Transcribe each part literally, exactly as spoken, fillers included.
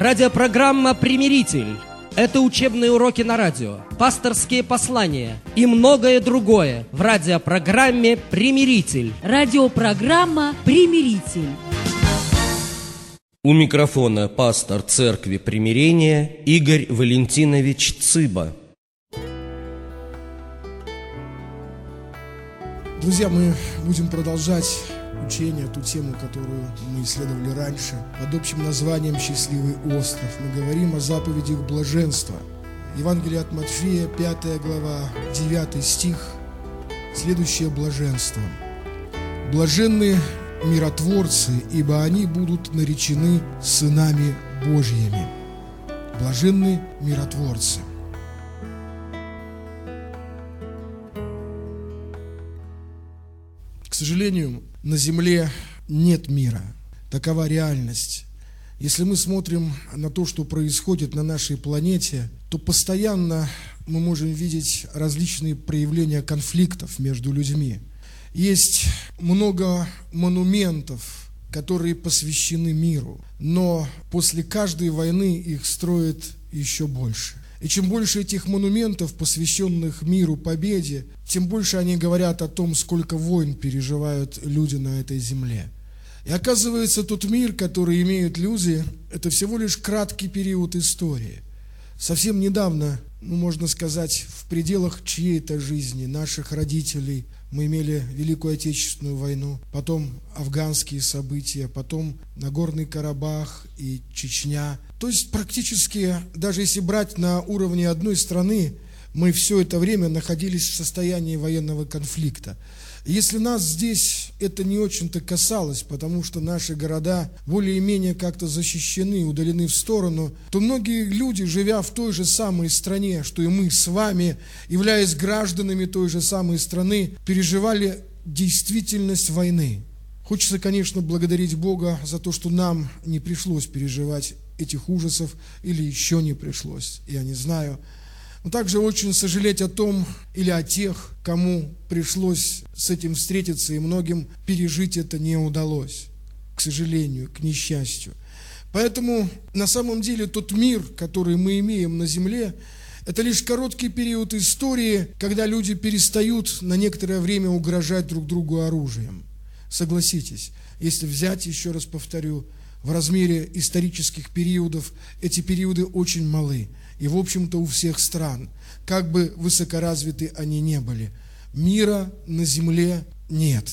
Радиопрограмма «Примиритель». Это учебные уроки на радио, пасторские послания и многое другое в радиопрограмме «Примиритель». Радиопрограмма «Примиритель». У микрофона пастор Церкви Примирения Игорь Валентинович Цыба. Друзья, мы будем продолжать учение, ту тему, которую мы исследовали раньше, под общим названием «Счастливый остров». Мы говорим о заповедях блаженства. Евангелие от Матфея, пятая глава, девятый стих, следующее блаженство. «Блаженны миротворцы, ибо они будут наречены сынами Божьими». Блаженны миротворцы. К сожалению, на земле нет мира. Такова реальность. Если мы смотрим на то, что происходит на нашей планете, то постоянно мы можем видеть различные проявления конфликтов между людьми. Есть много монументов, которые посвящены миру, но после каждой войны их строят еще больше. И чем больше этих монументов, посвященных миру, победе, тем больше они говорят о том, сколько войн переживают люди на этой земле. И оказывается, тот мир, который имеют люди, это всего лишь краткий период истории. Совсем недавно, ну, можно сказать, в пределах чьей-то жизни, наших родителей, мы имели Великую Отечественную войну, потом афганские события, потом Нагорный Карабах и Чечня. То есть практически, даже если брать на уровне одной страны, мы все это время находились в состоянии военного конфликта. Если нас здесь это не очень-то касалось, потому что наши города более-менее как-то защищены, удалены в сторону, то многие люди, живя в той же самой стране, что и мы с вами, являясь гражданами той же самой страны, переживали действительность войны. Хочется, конечно, благодарить Бога за то, что нам не пришлось переживать этих ужасов, или еще не пришлось, я не знаю. Но также очень сожалеть о том или о тех, кому пришлось с этим встретиться, и многим пережить это не удалось, к сожалению, к несчастью. Поэтому на самом деле тот мир, который мы имеем на земле, это лишь короткий период истории, когда люди перестают на некоторое время угрожать друг другу оружием. Согласитесь, если взять, еще раз повторю, в размере исторических периодов, эти периоды очень малы. И, в общем-то, у всех стран, как бы высокоразвиты они не были, мира на земле нет.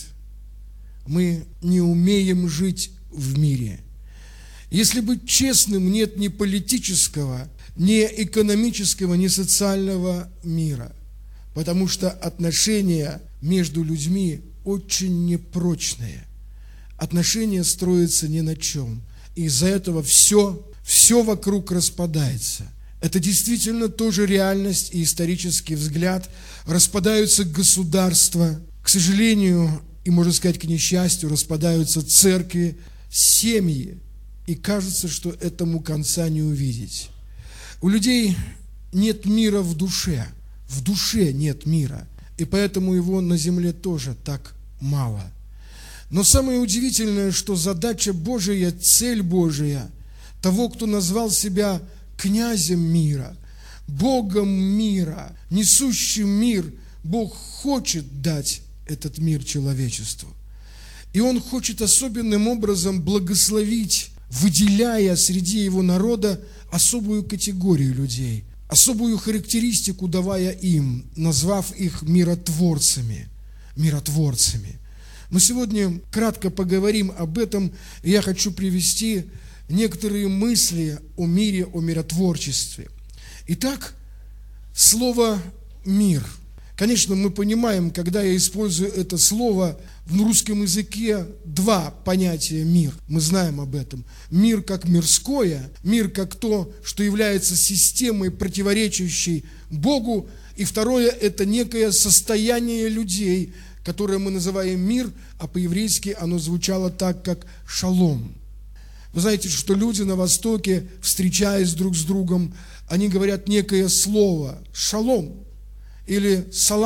Мы не умеем жить в мире. Если быть честным, нет ни политического, ни экономического, ни социального мира, потому что отношения между людьми очень непрочные. Отношения строятся ни на чем. И из-за этого все, все вокруг распадается. Это действительно тоже реальность и исторический взгляд. Распадаются государства. К сожалению, и, можно сказать, к несчастью, распадаются церкви, семьи. И кажется, что этому конца не увидеть. У людей нет мира в душе. В душе нет мира. И поэтому его на земле тоже так мало. Но самое удивительное, что задача Божия, цель Божия, того, кто назвал себя князем мира, Богом мира, несущим мир, Бог хочет дать этот мир человечеству. И Он хочет особенным образом благословить, выделяя среди Его народа особую категорию людей, особую характеристику давая им, назвав их миротворцами. Миротворцами. Мы сегодня кратко поговорим об этом, и я хочу привести некоторые мысли о мире, о миротворчестве. Итак, слово «мир». Конечно, мы понимаем, когда я использую это слово, в русском языке два понятия «мир». Мы знаем об этом. Мир как мирское, мир как то, что является системой, противоречащей Богу. И второе – это некое состояние людей, которое мы называем мир, а по-еврейски оно звучало так, как шалом. Вы знаете, что люди на Востоке, встречаясь друг с другом, они говорят некое слово «шалом» или «салам»,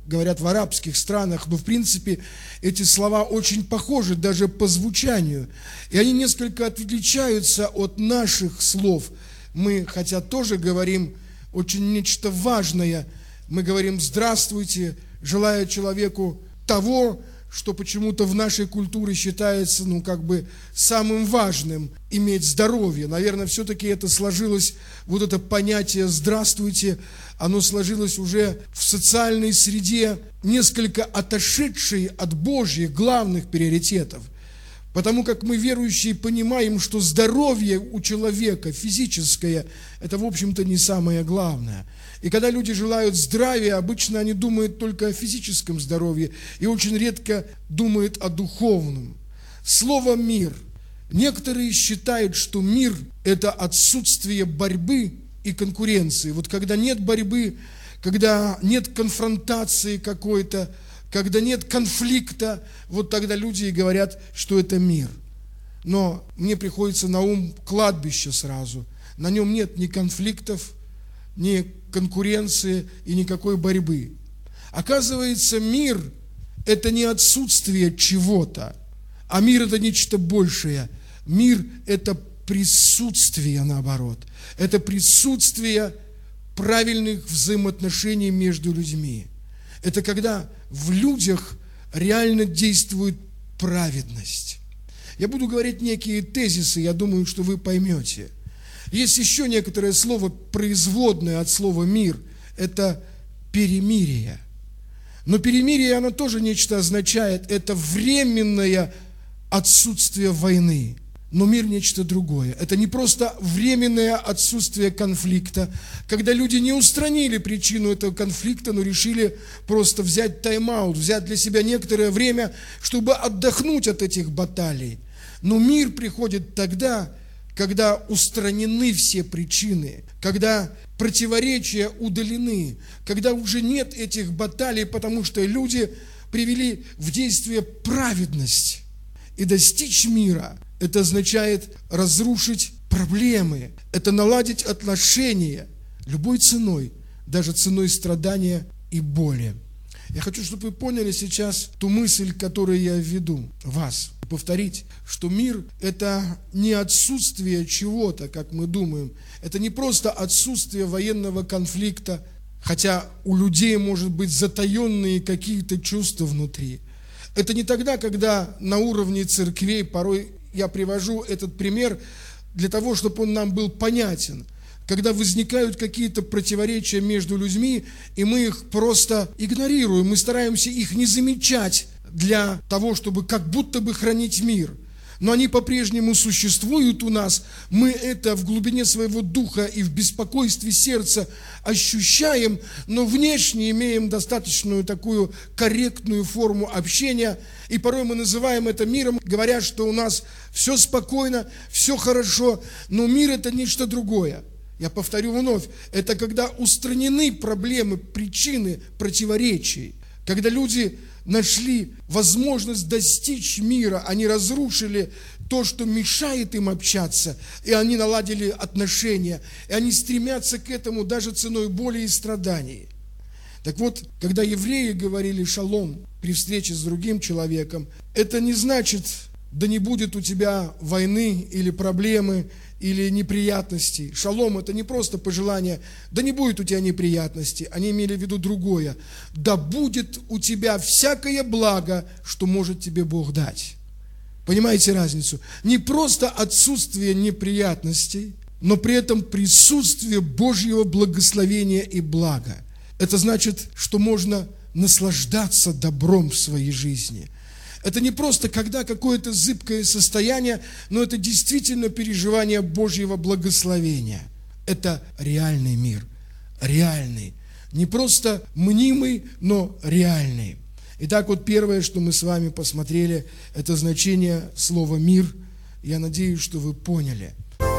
говорят в арабских странах, но в принципе эти слова очень похожи даже по звучанию. И они несколько отличаются от наших слов. Мы, хотя тоже говорим очень нечто важное, мы говорим «здравствуйте», желая человеку того, что почему-то в нашей культуре считается, ну, как бы самым важным – иметь здоровье. Наверное, все-таки это сложилось, вот это понятие «здравствуйте», оно сложилось уже в социальной среде, несколько отошедшей от Божьих главных приоритетов. Потому как мы, верующие, понимаем, что здоровье у человека физическое – это, в общем-то, не самое главное. И когда люди желают здравия, обычно они думают только о физическом здоровье и очень редко думают о духовном. Слово «мир». Некоторые считают, что мир – это отсутствие борьбы и конкуренции. Вот когда нет борьбы, когда нет конфронтации какой-то, когда нет конфликта, вот тогда люди и говорят, что это мир. Но мне приходится на ум кладбище сразу. На нем нет ни конфликтов, ни конкуренции и никакой борьбы. Оказывается, мир – это не отсутствие чего-то, а мир – это нечто большее. Мир – это присутствие, наоборот. Это присутствие правильных взаимоотношений между людьми. Это когда в людях реально действует праведность. Я буду говорить некие тезисы, я думаю, что вы поймете. Есть еще некоторое слово, производное от слова «мир», это перемирие. Но перемирие, оно тоже нечто означает, это временное отсутствие войны. Но мир нечто другое. Это не просто временное отсутствие конфликта, когда люди не устранили причину этого конфликта, но решили просто взять тайм-аут, взять для себя некоторое время, чтобы отдохнуть от этих баталий. Но мир приходит тогда, когда устранены все причины, когда противоречия удалены, когда уже нет этих баталий, потому что люди привели в действие праведность. И достичь мира – это означает разрушить проблемы, это наладить отношения любой ценой, даже ценой страдания и боли. Я хочу, чтобы вы поняли сейчас ту мысль, которую я введу вас. Повторить, что мир – это не отсутствие чего-то, как мы думаем. Это не просто отсутствие военного конфликта, хотя у людей, может быть, затаенные какие-то чувства внутри. Это не тогда, когда на уровне церквей, порой я привожу этот пример для того, чтобы он нам был понятен, когда возникают какие-то противоречия между людьми, и мы их просто игнорируем, мы стараемся их не замечать для того, чтобы как будто бы хранить мир. Но они по-прежнему существуют у нас, мы это в глубине своего духа и в беспокойстве сердца ощущаем, но внешне имеем достаточную такую корректную форму общения, и порой мы называем это миром, говоря, что у нас все спокойно, все хорошо, но мир – это нечто другое. Я повторю вновь, это когда устранены проблемы, причины противоречий, когда люди нашли возможность достичь мира, они разрушили то, что мешает им общаться, и они наладили отношения, и они стремятся к этому даже ценой боли и страданий. Так вот, когда евреи говорили «шалом» при встрече с другим человеком, это не значит «да не будет у тебя войны или проблемы, или неприятностей». Шалом – это не просто пожелание «да не будет у тебя неприятностей», они имели в виду другое. «Да будет у тебя всякое благо, что может тебе Бог дать». Понимаете разницу? Не просто отсутствие неприятностей, но при этом присутствие Божьего благословения и блага. Это значит, что можно наслаждаться добром в своей жизни. Это не просто когда какое-то зыбкое состояние, но это действительно переживание Божьего благословения. Это реальный мир, реальный. Не просто мнимый, но реальный. Итак, вот первое, что мы с вами посмотрели, это значение слова «мир». Я надеюсь, что вы поняли.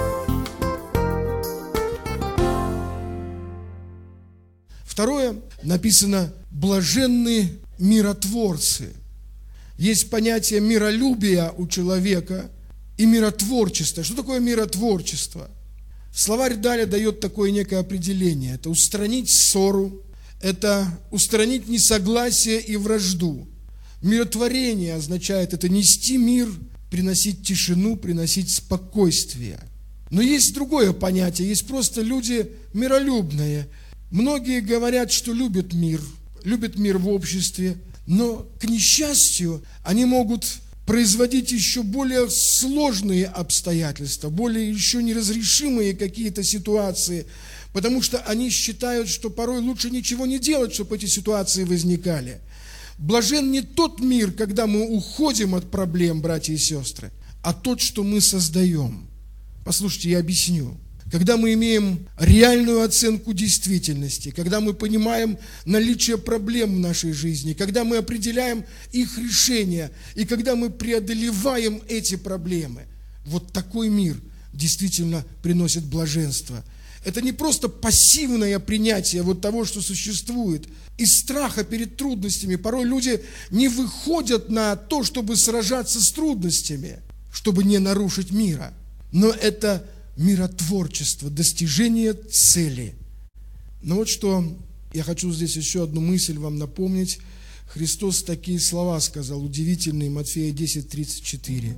Второе, написано «блаженны миротворцы». Есть понятие миролюбия у человека и миротворчества. Что такое миротворчество? Словарь Даля дает такое некое определение. Это устранить ссору, это устранить несогласие и вражду. Миротворение означает это нести мир, приносить тишину, приносить спокойствие. Но есть другое понятие, есть просто люди миролюбные. Многие говорят, что любят мир, любят мир в обществе, но, к несчастью, они могут производить еще более сложные обстоятельства, более еще неразрешимые какие-то ситуации, потому что они считают, что порой лучше ничего не делать, чтобы эти ситуации возникали. Блажен не тот мир, когда мы уходим от проблем, братья и сестры, а тот, что мы создаем. Послушайте, я объясню. Когда мы имеем реальную оценку действительности, когда мы понимаем наличие проблем в нашей жизни, когда мы определяем их решение, и когда мы преодолеваем эти проблемы, вот такой мир действительно приносит блаженство. Это не просто пассивное принятие вот того, что существует. Из страха перед трудностями порой люди не выходят на то, чтобы сражаться с трудностями, чтобы не нарушить мира. Но это миротворчество, достижение цели. Но вот что я хочу здесь еще одну мысль вам напомнить. Христос такие слова сказал, удивительные, Матфея десять тридцать четыре.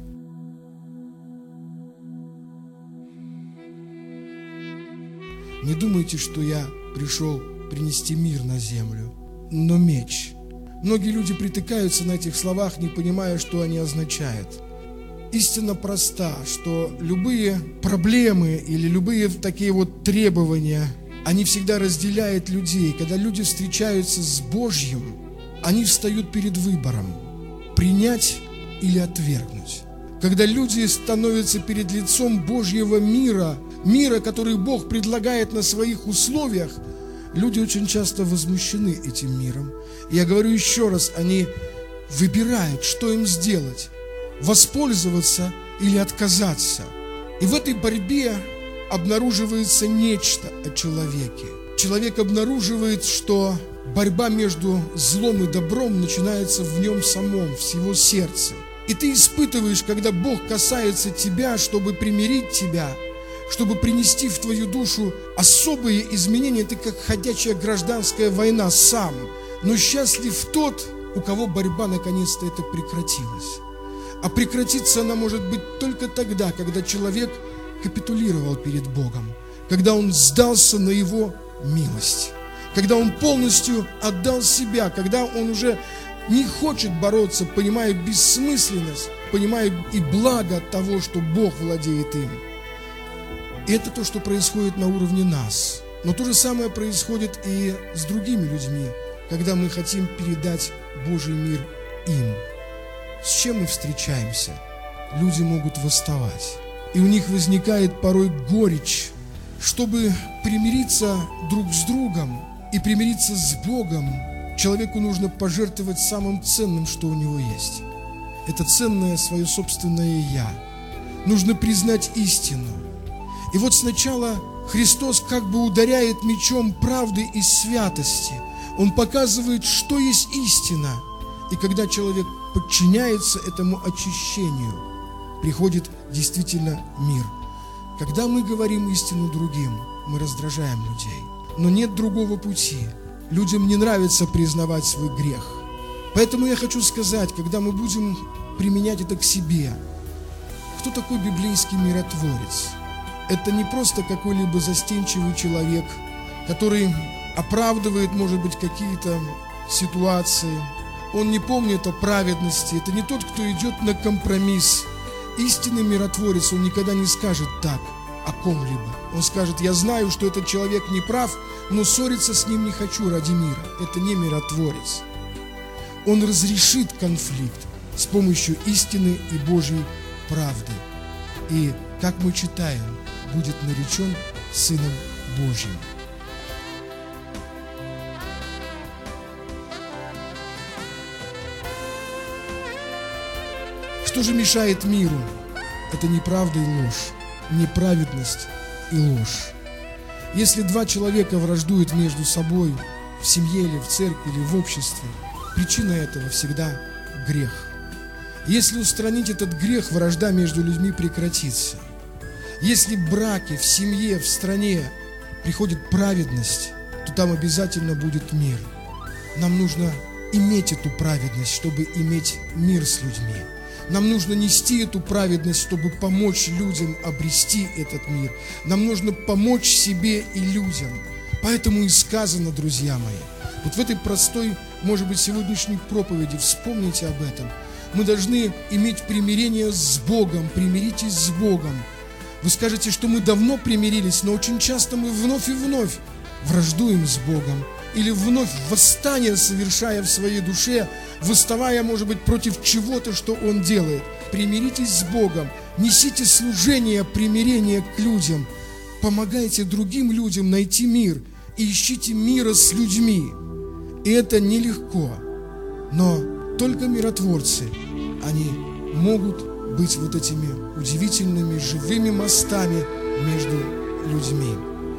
Не думайте, что я пришел принести мир на землю, но меч. Многие люди притыкаются на этих словах, не понимая, что они означают. Истина проста, что любые проблемы или любые такие вот требования, они всегда разделяют людей. Когда люди встречаются с Божьим, они встают перед выбором – принять или отвергнуть. Когда люди становятся перед лицом Божьего мира, мира, который Бог предлагает на своих условиях, люди очень часто возмущены этим миром. И я говорю еще раз, они выбирают, что им сделать. Воспользоваться или отказаться. И в этой борьбе обнаруживается нечто о человеке. Человек обнаруживает, что борьба между злом и добром начинается в нем самом, в его сердце. И ты испытываешь, когда Бог касается тебя, чтобы примирить тебя, чтобы принести в твою душу особые изменения. Ты как ходячая гражданская война сам. Но счастлив тот, у кого борьба наконец-то это прекратилась. А прекратиться она может быть только тогда, когда человек капитулировал перед Богом, когда он сдался на Его милость, когда он полностью отдал себя, когда он уже не хочет бороться, понимая бессмысленность, понимая и благо того, что Бог владеет им. И это то, что происходит на уровне нас. Но то же самое происходит и с другими людьми, когда мы хотим передать Божий мир им. С чем мы встречаемся? Люди могут восставать. И у них возникает порой горечь. Чтобы примириться друг с другом и примириться с Богом, человеку нужно пожертвовать самым ценным, что у него есть. Это ценное свое собственное «я». Нужно признать истину. И вот сначала Христос как бы ударяет мечом правды и святости. Он показывает, что есть истина. И когда человек подчиняется этому очищению, приходит действительно мир. Когда мы говорим истину другим, мы раздражаем людей. Но нет другого пути. Людям не нравится признавать свой грех. Поэтому я хочу сказать, когда мы будем применять это к себе, кто такой библейский миротворец? Это не просто какой-либо застенчивый человек, который оправдывает, может быть, какие-то ситуации. Он не помнит о праведности. Это не тот, кто идет на компромисс. Истинный миротворец, он никогда не скажет так о ком-либо. Он скажет: я знаю, что этот человек не прав, но ссориться с ним не хочу ради мира. Это не миротворец. Он разрешит конфликт с помощью истины и Божьей правды. И, как мы читаем, будет наречен Сыном Божьим. Что же мешает миру? Это неправда и ложь, неправедность и ложь. Если два человека враждуют между собой в семье или в церкви или в обществе, причина этого всегда грех. Если устранить этот грех, вражда между людьми прекратится. Если в браке, в семье, в стране приходит праведность, то там обязательно будет мир. Нам нужно иметь эту праведность, чтобы иметь мир с людьми. Нам нужно нести эту праведность, чтобы помочь людям обрести этот мир. Нам нужно помочь себе и людям. Поэтому и сказано, друзья мои, вот в этой простой, может быть, сегодняшней проповеди, вспомните об этом. Мы должны иметь примирение с Богом, примиритесь с Богом. Вы скажете, что мы давно примирились, но очень часто мы вновь и вновь враждуем с Богом. Или вновь восстание совершая в своей душе, восставая, может быть, против чего-то, что Он делает. Примиритесь с Богом, несите служение примирения к людям, помогайте другим людям найти мир и ищите мира с людьми. И это нелегко, но только миротворцы, они могут быть вот этими удивительными живыми мостами между людьми.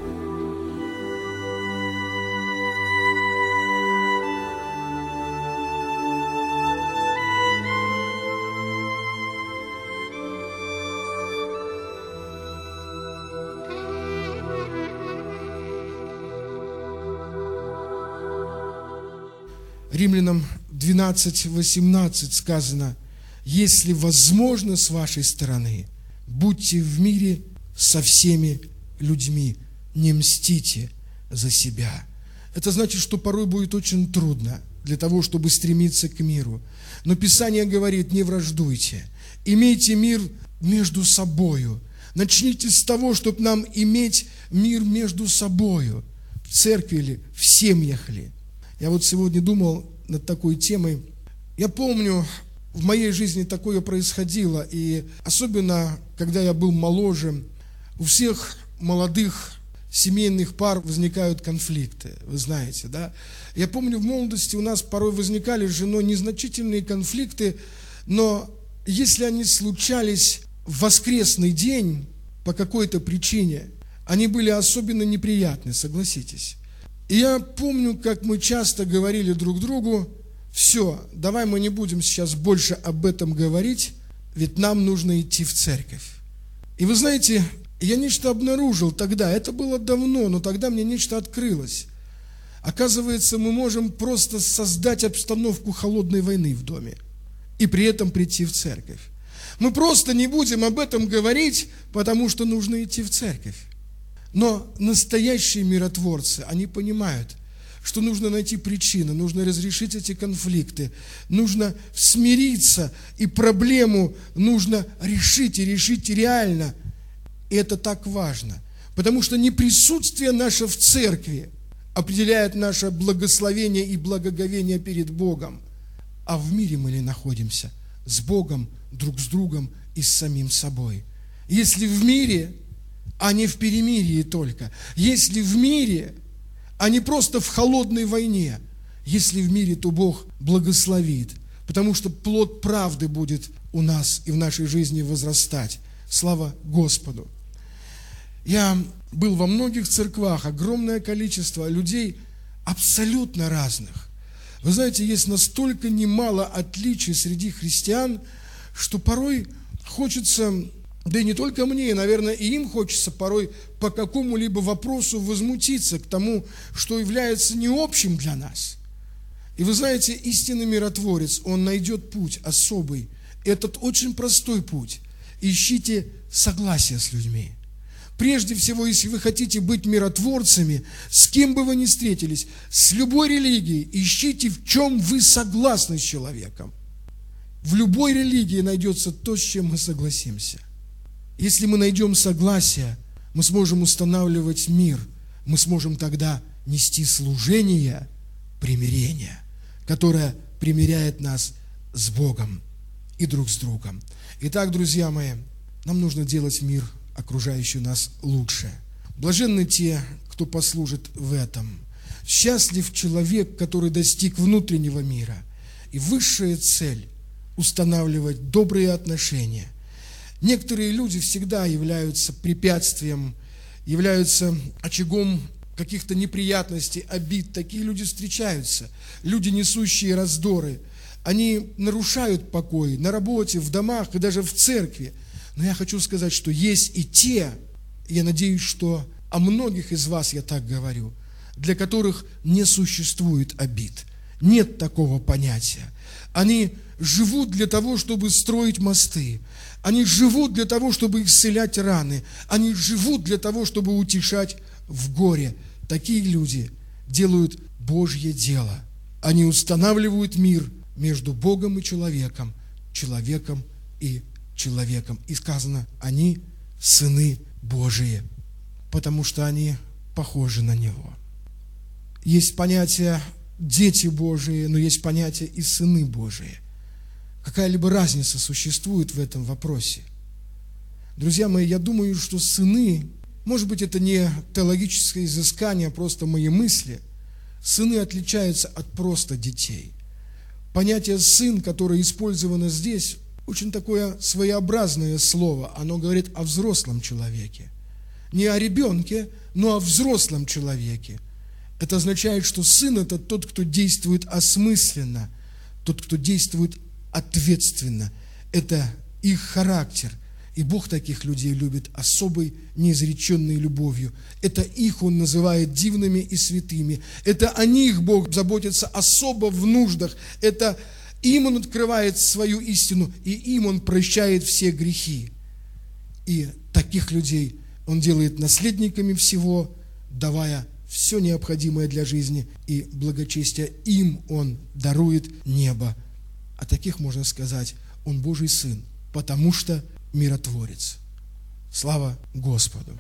Римлянам двенадцать восемнадцать сказано: если возможно с вашей стороны, будьте в мире со всеми людьми, не мстите за себя. Это значит, что порой будет очень трудно для того, чтобы стремиться к миру. Но Писание говорит: не враждуйте, имейте мир между собою. Начните с того, чтобы нам иметь мир между собою, в церкви ли, в семьях ли. Я вот сегодня думал над такой темой. Я помню, в моей жизни такое происходило, и особенно, когда я был моложе, у всех молодых семейных пар возникают конфликты, вы знаете, да? Я помню, в молодости у нас порой возникали с женой незначительные конфликты, но если они случались в воскресный день по какой-то причине, они были особенно неприятны, согласитесь. И я помню, как мы часто говорили друг другу: все, давай мы не будем сейчас больше об этом говорить, ведь нам нужно идти в церковь. И вы знаете, я нечто обнаружил тогда, это было давно, но тогда мне нечто открылось. Оказывается, мы можем просто создать обстановку холодной войны в доме и при этом прийти в церковь. Мы просто не будем об этом говорить, потому что нужно идти в церковь. Но настоящие миротворцы, они понимают, что нужно найти причины, нужно разрешить эти конфликты, нужно смириться, и проблему нужно решить, и решить реально. И это так важно, потому что не присутствие наше в церкви определяет наше благословение и благоговение перед Богом, а в мире мы ли находимся с Богом, друг с другом и с самим собой. Если в мире, а не в перемирии только. Если в мире, а не просто в холодной войне. Если в мире, то Бог благословит, потому что плод правды будет у нас и в нашей жизни возрастать. Слава Господу! Я был во многих церквах, огромное количество людей абсолютно разных. Вы знаете, есть настолько немало отличий среди христиан, что порой хочется... Да и не только мне, наверное, и им хочется порой по какому-либо вопросу возмутиться к тому, что является не общим для нас. И вы знаете, истинный миротворец, он найдет путь особый. Этот очень простой путь. Ищите согласие с людьми. Прежде всего, если вы хотите быть миротворцами, с кем бы вы ни встретились, с любой религией, ищите, в чем вы согласны с человеком. В любой религии найдется то, с чем мы согласимся. Если мы найдем согласие, мы сможем устанавливать мир, мы сможем тогда нести служение примирения, которое примиряет нас с Богом и друг с другом. Итак, друзья мои, нам нужно делать мир, окружающий нас, лучше. Блаженны те, кто послужит в этом. Счастлив человек, который достиг внутреннего мира. И высшая цель – устанавливать добрые отношения. Некоторые люди всегда являются препятствием, являются очагом каких-то неприятностей, обид. Такие люди встречаются. Люди, несущие раздоры. Они нарушают покой на работе, в домах и даже в церкви. Но я хочу сказать, что есть и те, я надеюсь, что о многих из вас я так говорю, для которых не существует обид. Нет такого понятия. Они живут для того, чтобы строить мосты. Они живут для того, чтобы исцелять раны. Они живут для того, чтобы утешать в горе. Такие люди делают Божье дело. Они устанавливают мир между Богом и человеком, человеком и человеком. И сказано, они сыны Божии, потому что они похожи на Него. Есть понятие дети Божии, но есть понятие и сыны Божии. Какая-либо разница существует в этом вопросе? Друзья мои, я думаю, что сыны, может быть, это не теологическое изыскание, а просто мои мысли, сыны отличаются от просто детей. Понятие «сын», которое использовано здесь, очень такое своеобразное слово. Оно говорит о взрослом человеке. Не о ребенке, но о взрослом человеке. Это означает, что сын – это тот, кто действует осмысленно, тот, кто действует ответственно. Это их характер. И Бог таких людей любит особой неизреченной любовью. Это их Он называет дивными и святыми. Это о них Бог заботится особо в нуждах. Это им Он открывает свою истину, и им Он прощает все грехи. И таких людей Он делает наследниками всего, давая все необходимое для жизни и благочестия. Им Он дарует небо. А таких, можно сказать, Он Божий Сын, потому что миротворец. Слава Господу!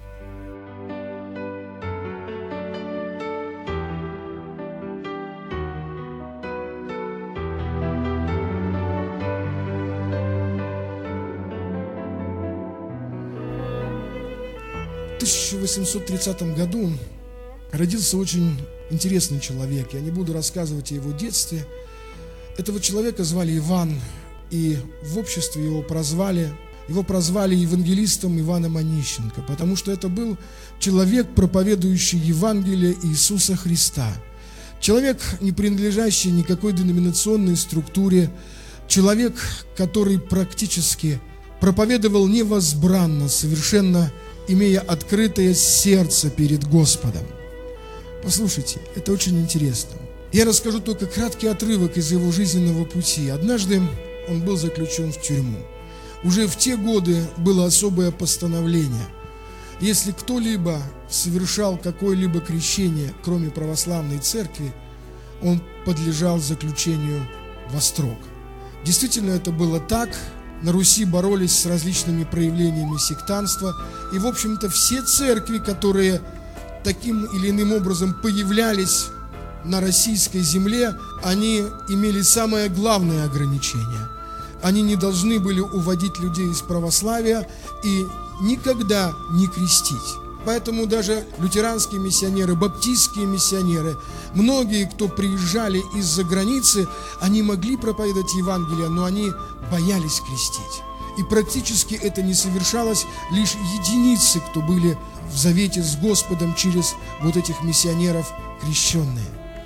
В тысяча восемьсот тридцатом году родился очень интересный человек. Я не буду рассказывать о его детстве. Этого человека звали Иван, и в обществе его прозвали, его прозвали евангелистом Иваном Онищенко, потому что это был человек, проповедующий Евангелие Иисуса Христа. Человек, не принадлежащий никакой деноминационной структуре, человек, который практически проповедовал невозбранно, совершенно имея открытое сердце перед Господом. Послушайте, это очень интересно. Я расскажу только краткий отрывок из его жизненного пути. Однажды он был заключен в тюрьму. Уже в те годы было особое постановление. Если кто-либо совершал какое-либо крещение, кроме православной церкви, он подлежал заключению во строк. Действительно, это было так. На Руси боролись с различными проявлениями сектантства. И, в общем-то, все церкви, которые таким или иным образом появлялись на российской земле, они имели самое главное ограничение. Они не должны были уводить людей из православия и никогда не крестить. Поэтому даже лютеранские миссионеры, баптистские миссионеры, многие, кто приезжали из-за границы, они могли проповедовать Евангелие, но они боялись крестить. И практически это не совершалось, лишь единицы, кто были в завете с Господом через вот этих миссионеров крещенные.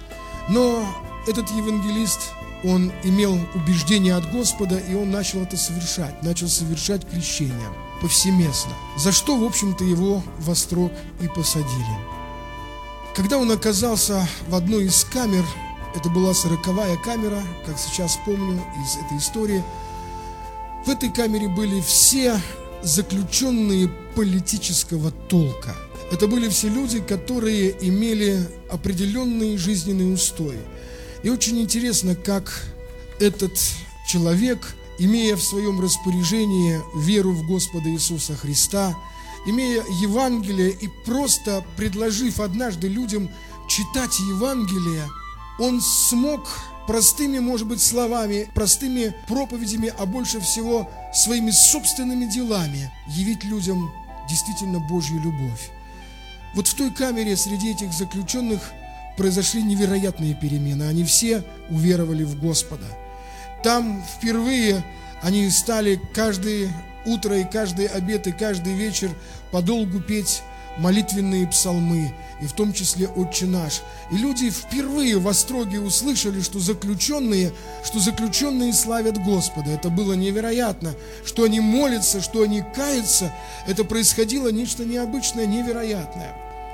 Но этот евангелист, он имел убеждение от Господа, и он начал это совершать, начал совершать крещение повсеместно, за что, в общем-то, его во строк и посадили. Когда он оказался в одной из камер, это была сороковая камера, как сейчас помню из этой истории, в этой камере были все заключенные политического толка. Это были все люди, которые имели определенные жизненные устои. И очень интересно, как этот человек, имея в своем распоряжении веру в Господа Иисуса Христа, имея Евангелие и просто предложив однажды людям читать Евангелие, он смог простыми, может быть, словами, простыми проповедями, а больше всего своими собственными делами явить людям действительно Божью любовь. Вот в той камере среди этих заключенных произошли невероятные перемены. Они все уверовали в Господа. Там впервые они стали каждое утро и каждый обед и каждый вечер подолгу петь молитвенные псалмы, и в том числе «Отче наш». И люди впервые в Остроге услышали, что заключенные, что заключенные славят Господа. Это было невероятно, что они молятся, что они каются. Это происходило нечто необычное, невероятное.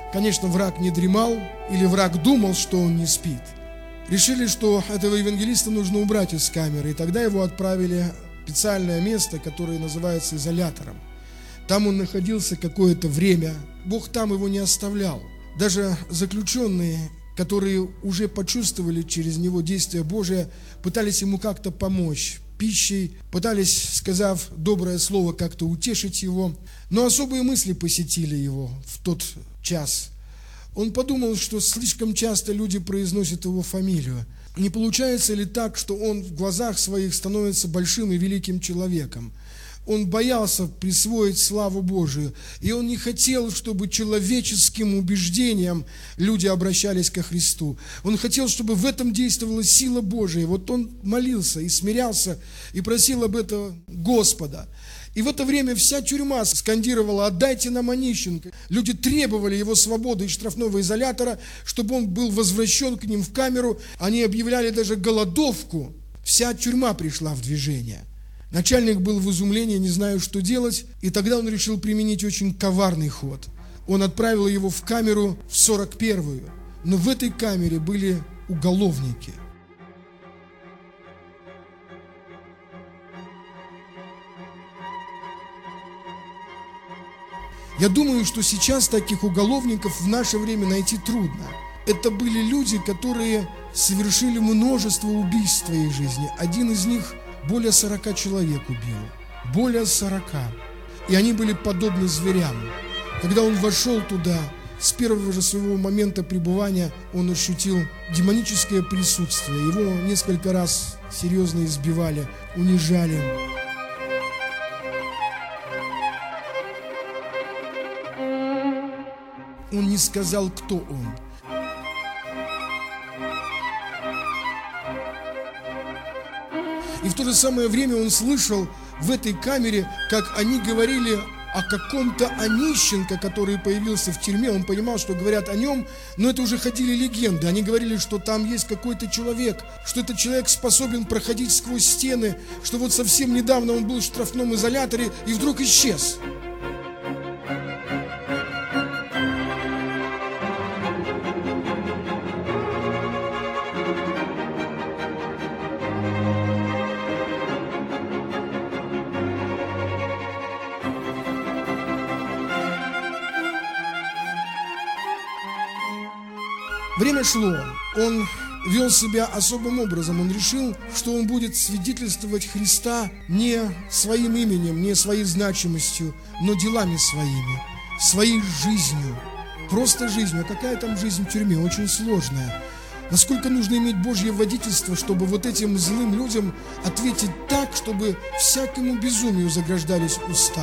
Конечно, враг не дремал, или враг думал, что он не спит. Решили, что этого евангелиста нужно убрать из камеры, и тогда его отправили в специальное место, которое называется изолятором. Там он находился какое-то время. Бог там его не оставлял. Даже заключенные, которые уже почувствовали через него действие Божие, пытались ему как-то помочь пищей, пытались, сказав доброе слово, как-то утешить его. Но особые мысли посетили его в тот час. Он подумал, что слишком часто люди произносят его фамилию. Не получается ли так, что он в глазах своих становится большим и великим человеком? Он боялся присвоить славу Божию, и он не хотел, чтобы человеческим убеждением люди обращались ко Христу. Он хотел, чтобы в этом действовала сила Божия. Вот он молился и смирялся, и просил об этом Господа. И в это время вся тюрьма скандировала: «Отдайте нам Онищенко». Люди требовали его свободы из штрафного изолятора, чтобы он был возвращен к ним в камеру. Они объявляли даже голодовку. Вся тюрьма пришла в движение. Начальник был в изумлении, не знаю, что делать, и тогда он решил применить очень коварный ход. Он отправил его в камеру в сорок первую, но в этой камере были уголовники. Я думаю, что сейчас таких уголовников в наше время найти трудно. Это были люди, которые совершили множество убийств в своей жизни. Один из них более сорока человек убил. Более сорока. И они были подобны зверям. Когда он вошел туда, с первого же своего момента пребывания он ощутил демоническое присутствие. Его несколько раз серьезно избивали, унижали. Он не сказал, кто он. И в то же самое время он слышал в этой камере, как они говорили о каком-то Онищенко, который появился в тюрьме. Он понимал, что говорят о нем, но это уже ходили легенды. Они говорили, что там есть какой-то человек, что этот человек способен проходить сквозь стены, что вот совсем недавно он был в штрафном изоляторе и вдруг исчез. Время шло, он вел себя особым образом, он решил, что он будет свидетельствовать Христа не своим именем, не своей значимостью, но делами своими, своей жизнью, просто жизнью. А какая там жизнь в тюрьме? Очень сложная. Насколько нужно иметь Божье водительство, чтобы вот этим злым людям ответить так, чтобы всякому безумию заграждались уста.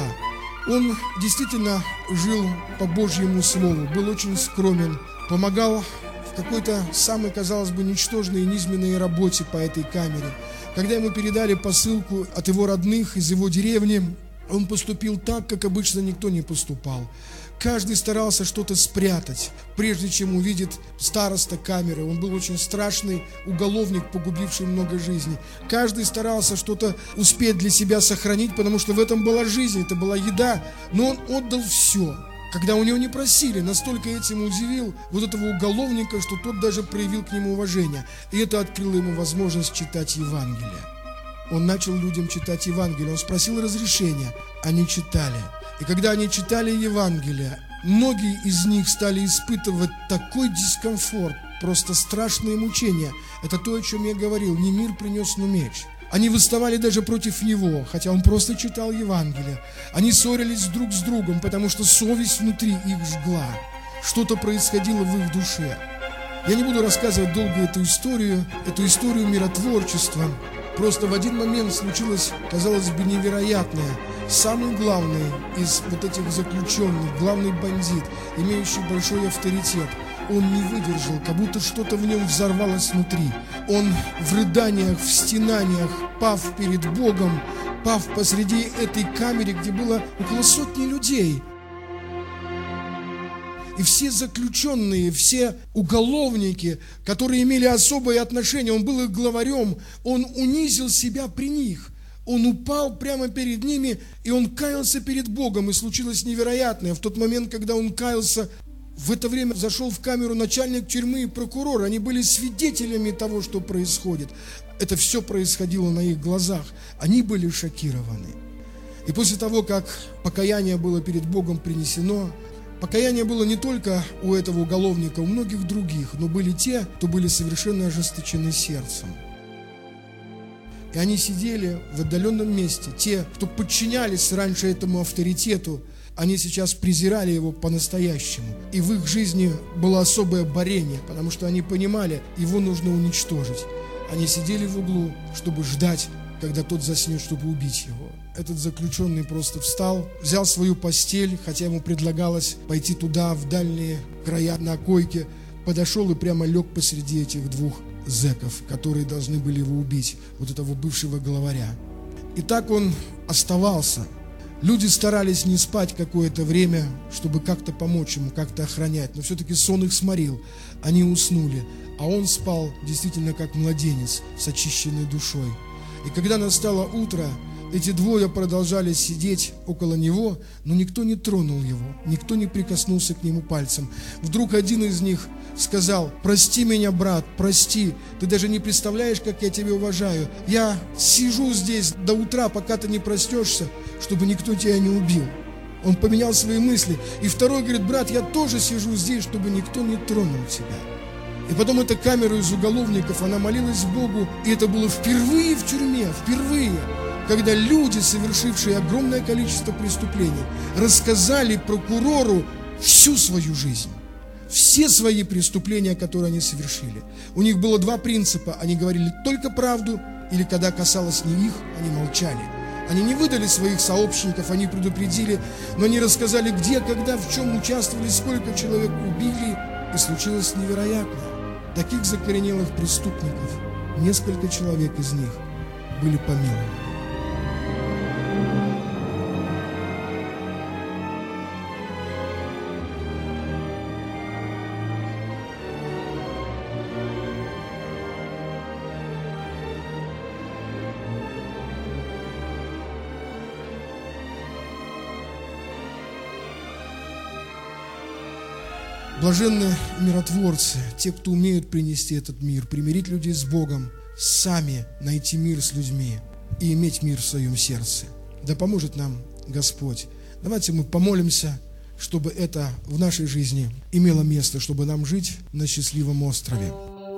Он действительно жил по Божьему Слову, был очень скромен, помогал в какой-то самой, казалось бы, ничтожной и низменной работе по этой камере. Когда ему передали посылку от его родных из его деревни, он поступил так, как обычно никто не поступал. Каждый старался что-то спрятать, прежде чем увидит староста камеры. Он был очень страшный уголовник, погубивший много жизней. Каждый старался что-то успеть для себя сохранить, потому что в этом была жизнь, это была еда. Но он отдал все. Когда у него не просили, настолько этим удивил вот этого уголовника, что тот даже проявил к нему уважение. И это открыло ему возможность читать Евангелие. Он начал людям читать Евангелие, он спросил разрешения, они читали. И когда они читали Евангелие, многие из них стали испытывать такой дискомфорт, просто страшные мучения. Это то, о чем я говорил, не мир принес, но меч. Они восставали даже против него, хотя он просто читал Евангелие. Они ссорились друг с другом, потому что совесть внутри их жгла. Что-то происходило в их душе. Я не буду рассказывать долго эту историю, эту историю миротворчества. Просто в один момент случилось, казалось бы, невероятное. Самый главный из вот этих заключенных, главный бандит, имеющий большой авторитет, он не выдержал, как будто что-то в нем взорвалось внутри. Он в рыданиях, в стенаниях, пав перед Богом, пав посреди этой камеры, где было около сотни людей. И все заключенные, все уголовники, которые имели особое отношение, он был их главарем, он унизил себя при них. Он упал прямо перед ними, и он каялся перед Богом, и случилось невероятное. В тот момент, когда он каялся, В это время зашел в камеру начальник тюрьмы и прокурор. Они были свидетелями того, что происходит. Это все происходило на их глазах. Они были шокированы. И после того, как покаяние было перед Богом принесено, покаяние было не только у этого уголовника, у многих других, но были те, кто были совершенно ожесточены сердцем. И они сидели в отдаленном месте. Те, кто подчинялись раньше этому авторитету, они сейчас презирали его по-настоящему. И в их жизни было особое борение, потому что они понимали, его нужно уничтожить. Они сидели в углу, чтобы ждать, когда тот заснет, чтобы убить его. Этот заключенный просто встал, взял свою постель, хотя ему предлагалось пойти туда, в дальние края, на койке, подошел и прямо лег посреди этих двух зэков, которые должны были его убить, вот этого бывшего главаря. И так он оставался. Люди старались не спать какое-то время, чтобы как-то помочь ему, как-то охранять, но все-таки сон их сморил. Они уснули, а он спал действительно как младенец с очищенной душой. И когда настало утро, эти двое продолжали сидеть около него, но никто не тронул его, никто не прикоснулся к нему пальцем. Вдруг один из них сказал: «Прости меня, брат, прости, ты даже не представляешь, как я тебя уважаю. Я сижу здесь до утра, пока ты не проснешься, чтобы никто тебя не убил». Он поменял свои мысли. И второй говорит: «Брат, я тоже сижу здесь, чтобы никто не тронул тебя». И потом эта камера из уголовников, она молилась Богу, и это было впервые в тюрьме, впервые, когда люди, совершившие огромное количество преступлений, рассказали прокурору всю свою жизнь, все свои преступления, которые они совершили. У них было два принципа: они говорили только правду, или когда касалось не их, они молчали. Они не выдали своих сообщников, они предупредили, но они рассказали, где, когда, в чем участвовали, сколько человек убили, и случилось невероятное. Таких закоренелых преступников, несколько человек из них были помилованы. Блаженны миротворцы, те, кто умеют принести этот мир, примирить людей с Богом, сами найти мир с людьми и иметь мир в своем сердце. Да поможет нам Господь. Давайте мы помолимся, чтобы это в нашей жизни имело место, чтобы нам жить на счастливом острове.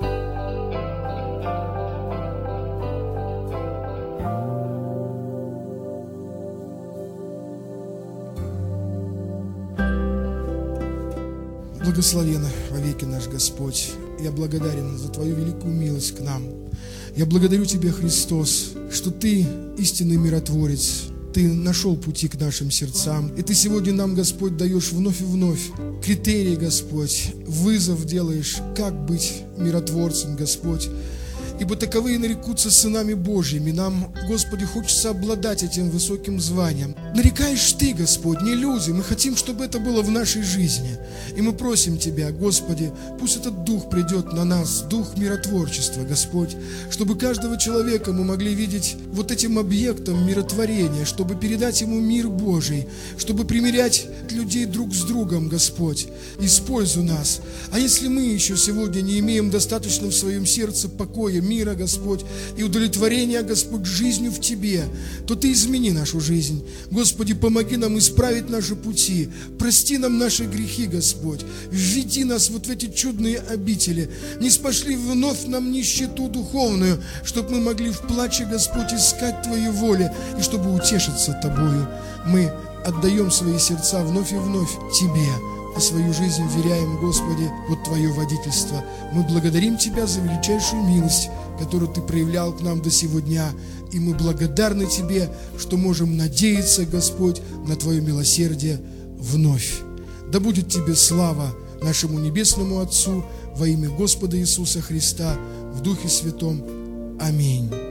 Благословен вовеки наш Господь. Я благодарен за Твою великую милость к нам. Я благодарю Тебя, Христос, что Ты истинный миротворец. Ты нашел пути к нашим сердцам. И Ты сегодня нам, Господь, даешь вновь и вновь критерии, Господь, вызов делаешь, как быть миротворцем, Господь. Ибо таковые нарекутся сынами Божьими. Нам, Господи, хочется обладать этим высоким званием. Нарекаешь Ты, Господь, не люди. Мы хотим, чтобы это было в нашей жизни. И мы просим Тебя, Господи, пусть этот дух придет на нас, дух миротворчества, Господь, чтобы каждого человека мы могли видеть вот этим объектом миротворения, чтобы передать ему мир Божий, чтобы примирять людей друг с другом, Господь. Используй нас. А если мы еще сегодня не имеем достаточно в своем сердце покоя, мира, Господь, и удовлетворения, Господь, жизнью в Тебе, то Ты измени нашу жизнь. Господи, помоги нам исправить наши пути, прости нам наши грехи, Господь, введи нас вот в эти чудные обители, не спошли вновь нам нищету духовную, чтобы мы могли в плаче, Господь, искать Твоей воли, и чтобы утешиться Тобою. Мы отдаем свои сердца вновь и вновь Тебе, а свою жизнь вверяем, Господи, под Твое водительство. Мы благодарим Тебя за величайшую милость, которую Ты проявлял к нам до сего дня, и мы благодарны Тебе, что можем надеяться, Господь, на Твое милосердие вновь. Да будет Тебе слава, нашему Небесному Отцу, во имя Господа Иисуса Христа, в Духе Святом. Аминь.